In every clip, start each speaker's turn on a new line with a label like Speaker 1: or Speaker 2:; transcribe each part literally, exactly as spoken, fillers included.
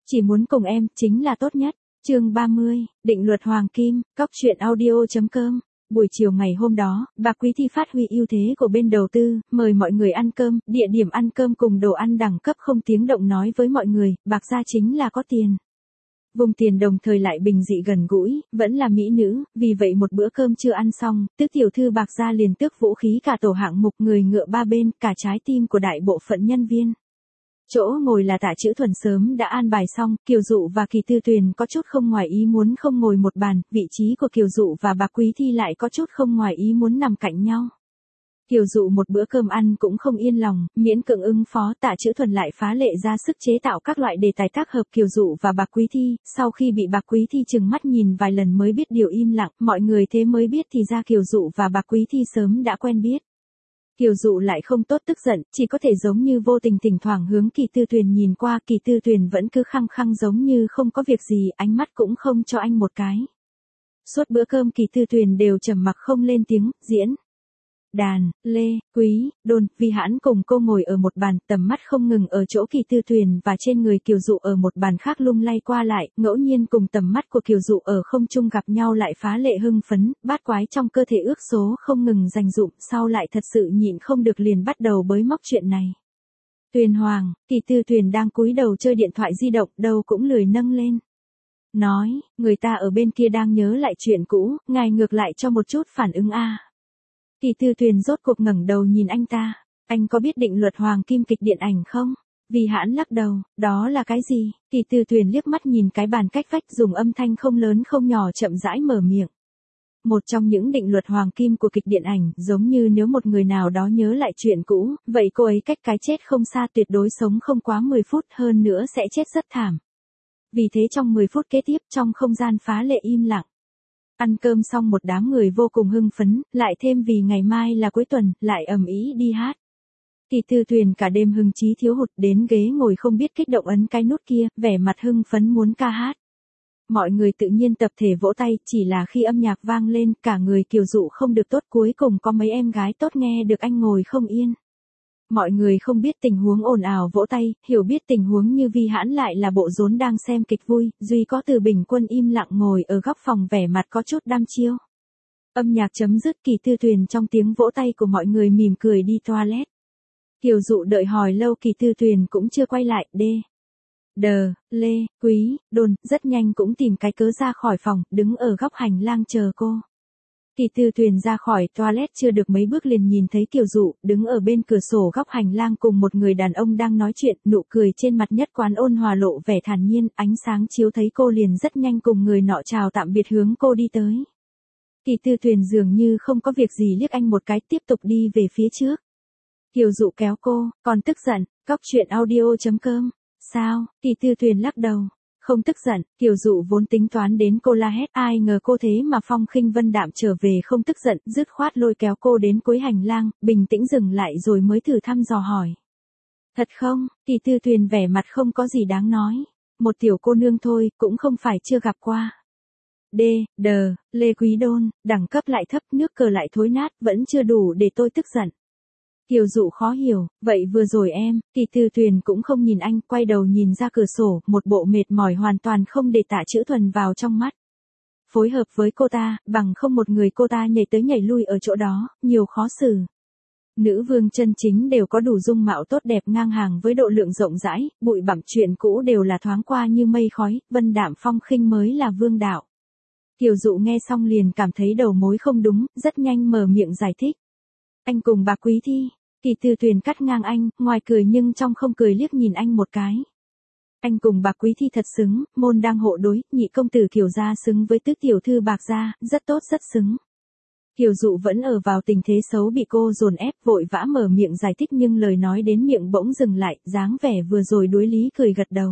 Speaker 1: Chỉ muốn cùng em, chính là tốt nhất. Chương ba mươi, định luật hoàng kim, cóc truyện audio chấm com. Buổi chiều ngày hôm đó, bà Quý Thi phát huy ưu thế của bên đầu tư, mời mọi người ăn cơm, địa điểm ăn cơm cùng đồ ăn đẳng cấp không tiếng động nói với mọi người, Bạc Gia chính là có tiền. Vùng tiền đồng thời lại bình dị gần gũi, vẫn là mỹ nữ, vì vậy một bữa cơm chưa ăn xong, tước tiểu thư Bạc Gia liền tước vũ khí cả tổ hạng mục người ngựa ba bên, cả trái tim của đại bộ phận nhân viên. Chỗ ngồi là Tạ Chữ Thuần sớm đã an bài xong, Kiều Dụ và Kỳ Tư Tuyền có chút không ngoài ý muốn không ngồi một bàn, vị trí của Kiều Dụ và bà Quý Thi lại có chút không ngoài ý muốn nằm cạnh nhau. Kiều Dụ một bữa cơm ăn cũng không yên lòng, miễn cưỡng ứng phó, Tạ Chữ Thuần lại phá lệ ra sức chế tạo các loại đề tài tác hợp Kiều Dụ và bà Quý Thi, sau khi bị bà Quý Thi trừng mắt nhìn vài lần mới biết điều im lặng, mọi người thế mới biết thì ra Kiều Dụ và bà Quý Thi sớm đã quen biết. Kiều Dụ lại không tốt tức giận, chỉ có thể giống như vô tình thỉnh thoảng hướng Kỳ Tư Tuyền nhìn qua, Kỳ Tư Tuyền vẫn cứ khăng khăng giống như không có việc gì, ánh mắt cũng không cho anh một cái. Suốt bữa cơm Kỳ Tư Tuyền đều trầm mặc không lên tiếng, diễn. Đàn, Lê, Quý, Đôn, Vi Hãn cùng cô ngồi ở một bàn, tầm mắt không ngừng ở chỗ Kỳ Tư Tuyền và trên người Kiều Dụ ở một bàn khác lung lay qua lại, ngẫu nhiên cùng tầm mắt của Kiều Dụ ở không trung gặp nhau lại phá lệ hưng phấn, bát quái trong cơ thể ước số không ngừng dành dụm, sau lại thật sự nhịn không được liền bắt đầu bới móc chuyện này. Tuyền Hoàng, Kỳ Tư Tuyền đang cúi đầu chơi điện thoại di động, đầu cũng lười nâng lên. Nói, người ta ở bên kia đang nhớ lại chuyện cũ, ngài ngược lại cho một chút phản ứng a. À. Kỳ Tư Tuyền rốt cuộc ngẩng đầu nhìn anh ta, anh có biết định luật hoàng kim kịch điện ảnh không? Vi Hãn lắc đầu, đó là cái gì? Kỳ Tư Tuyền liếc mắt nhìn cái bàn cách vách dùng âm thanh không lớn không nhỏ chậm rãi mở miệng. Một trong những định luật hoàng kim của kịch điện ảnh, giống như nếu một người nào đó nhớ lại chuyện cũ, vậy cô ấy cách cái chết không xa, tuyệt đối sống không quá mười phút, hơn nữa sẽ chết rất thảm. Vì thế trong mười phút kế tiếp, trong không gian phá lệ im lặng. Ăn cơm xong một đám người vô cùng hưng phấn, lại thêm vì ngày mai là cuối tuần, lại ầm ĩ đi hát. Kỳ Tư Tuyền cả đêm hưng trí thiếu hụt, đến ghế ngồi không biết kích động ấn cái nút kia, vẻ mặt hưng phấn muốn ca hát. Mọi người tự nhiên tập thể vỗ tay, chỉ là khi âm nhạc vang lên, cả người Kiều Dụ không được tốt, cuối cùng có mấy em gái tốt nghe được anh ngồi không yên. Mọi người không biết tình huống ồn ào vỗ tay, hiểu biết tình huống như Vi Hãn lại là bộ rốn đang xem kịch vui, duy có Từ Bình Quân im lặng ngồi ở góc phòng vẻ mặt có chút đăm chiêu. Âm nhạc chấm dứt, Kỳ Tư Tuyền trong tiếng vỗ tay của mọi người mỉm cười đi toilet. Kiều Dụ đợi hồi lâu Kỳ Tư Tuyền cũng chưa quay lại, đê. Đờ, Lê, Quý, Đôn, rất nhanh cũng tìm cái cớ ra khỏi phòng, đứng ở góc hành lang chờ cô. Kỳ Tư Tuyền ra khỏi toilet chưa được mấy bước liền nhìn thấy Kiều Dụ, đứng ở bên cửa sổ góc hành lang cùng một người đàn ông đang nói chuyện, nụ cười trên mặt nhất quán ôn hòa lộ vẻ thản nhiên, ánh sáng chiếu thấy cô liền rất nhanh cùng người nọ chào tạm biệt hướng cô đi tới. Kỳ Tư Tuyền dường như không có việc gì liếc anh một cái tiếp tục đi về phía trước. Kiều Dụ kéo cô, còn tức giận, cóc truyện audio chấm com. Sao? Kỳ Tư Tuyền lắc đầu. Không tức giận, Kiều Dụ vốn tính toán đến cô la hét, ai ngờ cô thế mà phong khinh vân đạm trở về không tức giận, dứt khoát lôi kéo cô đến cuối hành lang, bình tĩnh dừng lại rồi mới thử thăm dò hỏi. Thật không? Kỳ Tư Tuyền vẻ mặt không có gì đáng nói. Một tiểu cô nương thôi, cũng không phải chưa gặp qua. D, đờ, Lê Quý Đôn, đẳng cấp lại thấp, nước cờ lại thối nát, vẫn chưa đủ để tôi tức giận. Kiều Dụ khó hiểu, vậy vừa rồi em, Kỳ Tư Tuyền cũng không nhìn anh, quay đầu nhìn ra cửa sổ, một bộ mệt mỏi hoàn toàn không để Tạ Chữ Thuần vào trong mắt. Phối hợp với cô ta, bằng không một người cô ta nhảy tới nhảy lui ở chỗ đó, nhiều khó xử. Nữ vương chân chính đều có đủ dung mạo tốt đẹp ngang hàng với độ lượng rộng rãi, bụi bặm chuyện cũ đều là thoáng qua như mây khói, vân đạm phong khinh mới là vương đạo. Kiều Dụ nghe xong liền cảm thấy đầu mối không đúng, rất nhanh mở miệng giải thích. Anh cùng bà Quý Thi. Kỳ Tư Tuyền cắt ngang anh, ngoài cười nhưng trong không cười liếc nhìn anh một cái. Anh cùng bà Quý Thi thật xứng, môn đang hộ đối, nhị công tử Kiều gia xứng với tước tiểu thư Bạc gia, rất tốt rất xứng. Kiều Dụ vẫn ở vào tình thế xấu bị cô dồn ép, vội vã mở miệng giải thích nhưng lời nói đến miệng bỗng dừng lại, dáng vẻ vừa rồi đối lý cười gật đầu.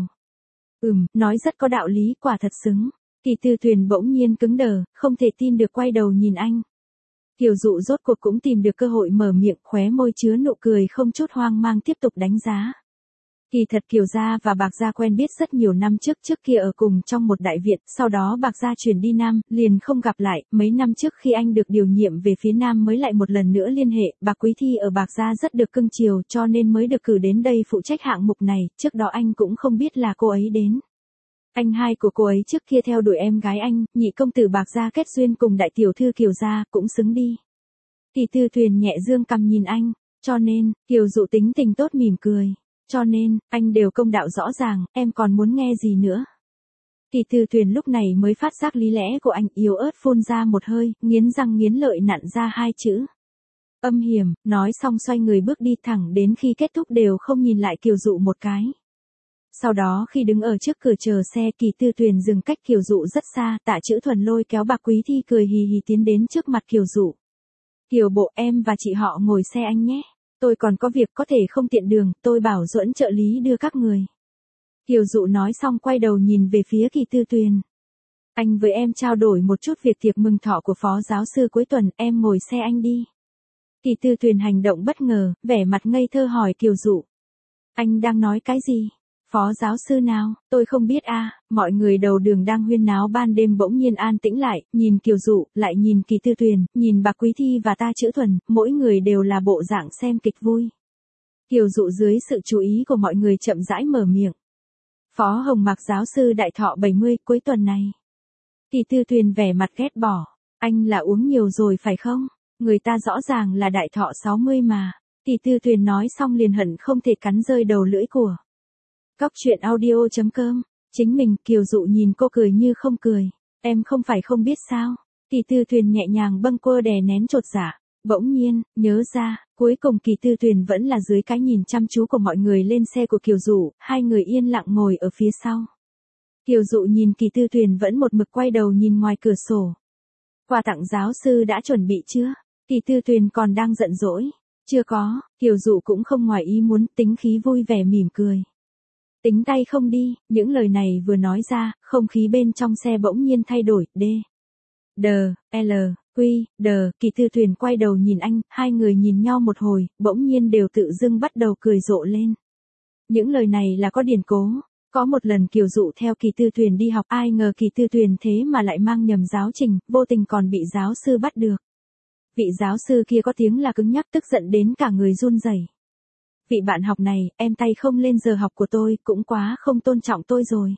Speaker 1: Ừm, nói rất có đạo lý, quả thật xứng. Kỳ Tư Tuyền bỗng nhiên cứng đờ, không thể tin được quay đầu nhìn anh. Kiều Dụ rốt cuộc cũng tìm được cơ hội mở miệng, khóe môi chứa nụ cười không chút hoang mang tiếp tục đánh giá. Kỳ thật Kiều gia và Bạc gia quen biết rất nhiều năm trước, trước kia ở cùng trong một đại viện, sau đó Bạc gia chuyển đi Nam, liền không gặp lại, mấy năm trước khi anh được điều nhiệm về phía Nam mới lại một lần nữa liên hệ, bà Quý Thi ở Bạc gia rất được cưng chiều cho nên mới được cử đến đây phụ trách hạng mục này, trước đó anh cũng không biết là cô ấy đến. Anh hai của cô ấy trước kia theo đuổi em gái anh, nhị công tử Bạc gia kết duyên cùng đại tiểu thư Kiều gia, cũng xứng đi. Kỳ Tư Tuyền nhẹ dương cằm nhìn anh, cho nên, Kiều Dụ tính tình tốt mỉm cười. Cho nên, anh đều công đạo rõ ràng, em còn muốn nghe gì nữa. Kỳ Tư Tuyền lúc này mới phát giác lý lẽ của anh, yếu ớt phun ra một hơi, nghiến răng nghiến lợi nặn ra hai chữ. Âm hiểm, nói xong xoay người bước đi thẳng đến khi kết thúc đều không nhìn lại Kiều Dụ một cái. Sau đó khi đứng ở trước cửa chờ xe, Kỳ Tư Tuyền dừng cách Kiều Dụ rất xa, Tạ Chữ Thuần lôi kéo Bạc Quý Thi cười hì hì tiến đến trước mặt Kiều Dụ. Kiều bộ, em và chị họ ngồi xe anh nhé. Tôi còn có việc có thể không tiện đường, tôi bảo Duẫn trợ lý đưa các người. Kiều Dụ nói xong quay đầu nhìn về phía Kỳ Tư Tuyền. Anh với em trao đổi một chút việc tiệc mừng thọ của phó giáo sư cuối tuần, em ngồi xe anh đi. Kỳ Tư Tuyền hành động bất ngờ, vẻ mặt ngây thơ hỏi Kiều Dụ. Anh đang nói cái gì? Phó giáo sư nào? Tôi không biết a. À. Mọi người đầu đường đang huyên náo ban đêm bỗng nhiên an tĩnh lại, nhìn Kiều Dụ, lại nhìn Kỳ Tư Tuyền, nhìn Bạc Quý Thi và Tạ Chữ Thuần, mỗi người đều là bộ dạng xem kịch vui. Kiều Dụ dưới sự chú ý của mọi người chậm rãi mở miệng. Phó Hồng Mạc giáo sư đại thọ bảy mươi cuối tuần này. Kỳ Tư Tuyền vẻ mặt ghét bỏ. Anh là uống nhiều rồi phải không? Người ta rõ ràng là đại thọ sáu mươi mà. Kỳ Tư Tuyền nói xong liền hận không thể cắn rơi đầu lưỡi của. Cóc truyện audio chấm com. Chính mình, Kiều Dụ nhìn cô cười như không cười. Em không phải không biết sao. Kỳ Tư Tuyền nhẹ nhàng bâng quơ đè nén chột dạ. Bỗng nhiên, nhớ ra, cuối cùng Kỳ Tư Tuyền vẫn là dưới cái nhìn chăm chú của mọi người lên xe của Kiều Dụ, hai người yên lặng ngồi ở phía sau. Kiều Dụ nhìn Kỳ Tư Tuyền vẫn một mực quay đầu nhìn ngoài cửa sổ. Quà tặng giáo sư đã chuẩn bị chưa? Kỳ Tư Tuyền còn đang giận dỗi. Chưa có, Kiều Dụ cũng không ngoài ý muốn, tính khí vui vẻ mỉm cười. Tính tay không đi, những lời này vừa nói ra, không khí bên trong xe bỗng nhiên thay đổi, D. D, L, Q, D, Kỳ Tư Tuyền quay đầu nhìn anh, hai người nhìn nhau một hồi, bỗng nhiên đều tự dưng bắt đầu cười rộ lên. Những lời này là có điển cố. Có một lần Kiều Dụ theo Kỳ Tư Tuyền đi học, ai ngờ Kỳ Tư Tuyền thế mà lại mang nhầm giáo trình, vô tình còn bị giáo sư bắt được. Vị giáo sư kia có tiếng là cứng nhắc, tức giận đến cả người run rẩy. Vị bạn học này, em tay không lên giờ học của tôi, cũng quá không tôn trọng tôi rồi.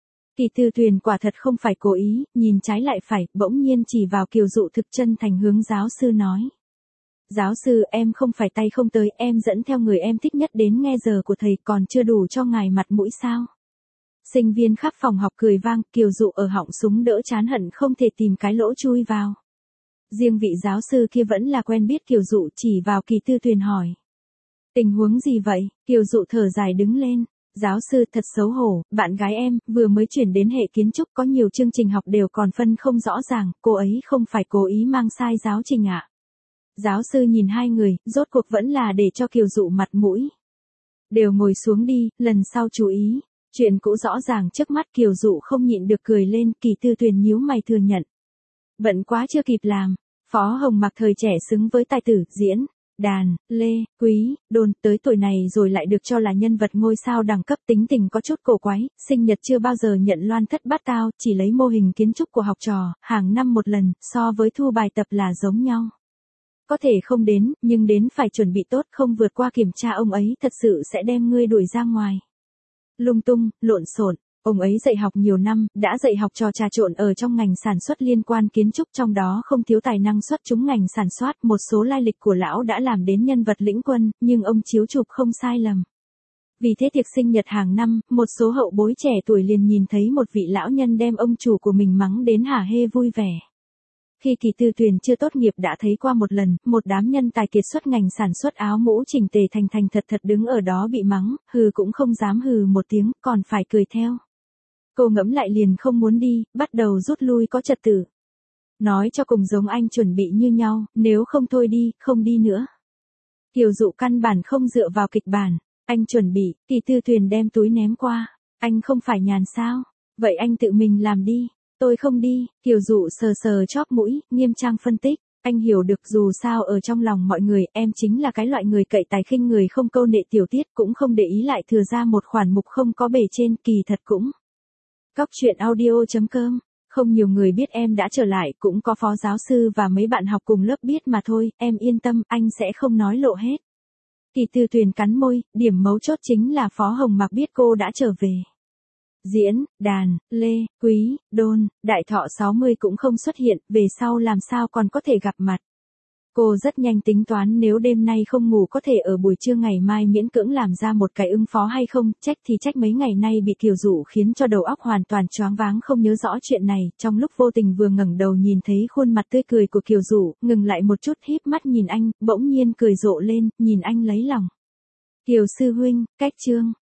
Speaker 1: Kỳ Tư Tuyền quả thật không phải cố ý, nhìn trái lại phải, bỗng nhiên chỉ vào Kiều Dụ thực chân thành hướng giáo sư nói. Giáo sư, em không phải tay không tới, em dẫn theo người em thích nhất đến nghe giờ của thầy, còn chưa đủ cho ngài mặt mũi sao? Sinh viên khắp phòng học cười vang, Kiều Dụ ở họng súng đỡ chán hận không thể tìm cái lỗ chui vào. Riêng vị giáo sư kia vẫn là quen biết Kiều Dụ, chỉ vào Kỳ Tư Tuyền hỏi. Tình huống gì vậy? Kiều Dụ thở dài đứng lên. Giáo sư, thật xấu hổ, bạn gái em, vừa mới chuyển đến hệ kiến trúc, có nhiều chương trình học đều còn phân không rõ ràng, cô ấy không phải cố ý mang sai giáo trình ạ. À? Giáo sư nhìn hai người, rốt cuộc vẫn là để cho Kiều Dụ mặt mũi. Đều ngồi xuống đi, lần sau chú ý. Chuyện cũ rõ ràng trước mắt, Kiều Dụ không nhịn được cười lên, Kỳ Tư Tuyền nhíu mày thừa nhận. Bận quá chưa kịp làm. Phó Hồng Mạc thời trẻ xứng với tài tử, diễn, đàn, lê, quý, đôn, tới tuổi này rồi lại được cho là nhân vật ngôi sao đẳng cấp, tính tình có chút cổ quái, sinh nhật chưa bao giờ nhận loan thất bát tao, chỉ lấy mô hình kiến trúc của học trò, hàng năm một lần, so với thu bài tập là giống nhau. Có thể không đến, nhưng đến phải chuẩn bị tốt, không vượt qua kiểm tra ông ấy thật sự sẽ đem ngươi đuổi ra ngoài. Lung tung, lộn xộn. Ông ấy dạy học nhiều năm, đã dạy học trò trà trộn ở trong ngành sản xuất liên quan kiến trúc, trong đó không thiếu tài năng xuất chúng ngành sản xuất, một số lai lịch của lão đã làm đến nhân vật lĩnh quân, nhưng ông chiếu chụp không sai lầm. Vì thế tiệc sinh nhật hàng năm, một số hậu bối trẻ tuổi liền nhìn thấy một vị lão nhân đem ông chủ của mình mắng đến hả hê vui vẻ. Khi Kỳ Tư Tuyền chưa tốt nghiệp đã thấy qua một lần, một đám nhân tài kiệt xuất ngành sản xuất áo mũ chỉnh tề thành thành thật thật đứng ở đó bị mắng, hừ cũng không dám hừ một tiếng, còn phải cười theo. Cô ngẫm lại liền không muốn đi, bắt đầu rút lui có trật tự. Nói cho cùng giống anh chuẩn bị như nhau, nếu không thôi đi, không đi nữa. Kiều Dụ căn bản không dựa vào kịch bản, anh chuẩn bị, Kỳ Tư Tuyền đem túi ném qua. Anh không phải nhàn sao? Vậy anh tự mình làm đi. Tôi không đi, Kiều Dụ sờ sờ chóp mũi, nghiêm trang phân tích. Anh hiểu được dù sao ở trong lòng mọi người, em chính là cái loại người cậy tài khinh người, không câu nệ tiểu tiết, cũng không để ý lại thừa ra một khoản mục không có bề trên, kỳ thật cũng. Cóc truyện audio chấm com. Không nhiều người biết em đã trở lại, cũng có phó giáo sư và mấy bạn học cùng lớp biết mà thôi, em yên tâm, anh sẽ không nói lộ hết. Kỳ Tư Tuyền cắn môi, điểm mấu chốt chính là Phó Hồng Mạc biết cô đã trở về. Diễn, Đàn, Lê, Quý, Đôn, Đại Thọ sáu mươi cũng không xuất hiện, về sau làm sao còn có thể gặp mặt. Cô rất nhanh tính toán nếu đêm nay không ngủ có thể ở buổi trưa ngày mai miễn cưỡng làm ra một cái ứng phó hay không, trách thì trách mấy ngày nay bị Kiều Dụ khiến cho đầu óc hoàn toàn choáng váng không nhớ rõ chuyện này, trong lúc vô tình vừa ngẩng đầu nhìn thấy khuôn mặt tươi cười của Kiều Dụ, ngừng lại một chút híp mắt nhìn anh, bỗng nhiên cười rộ lên, nhìn anh lấy lòng. Kiều sư huynh, cách chương,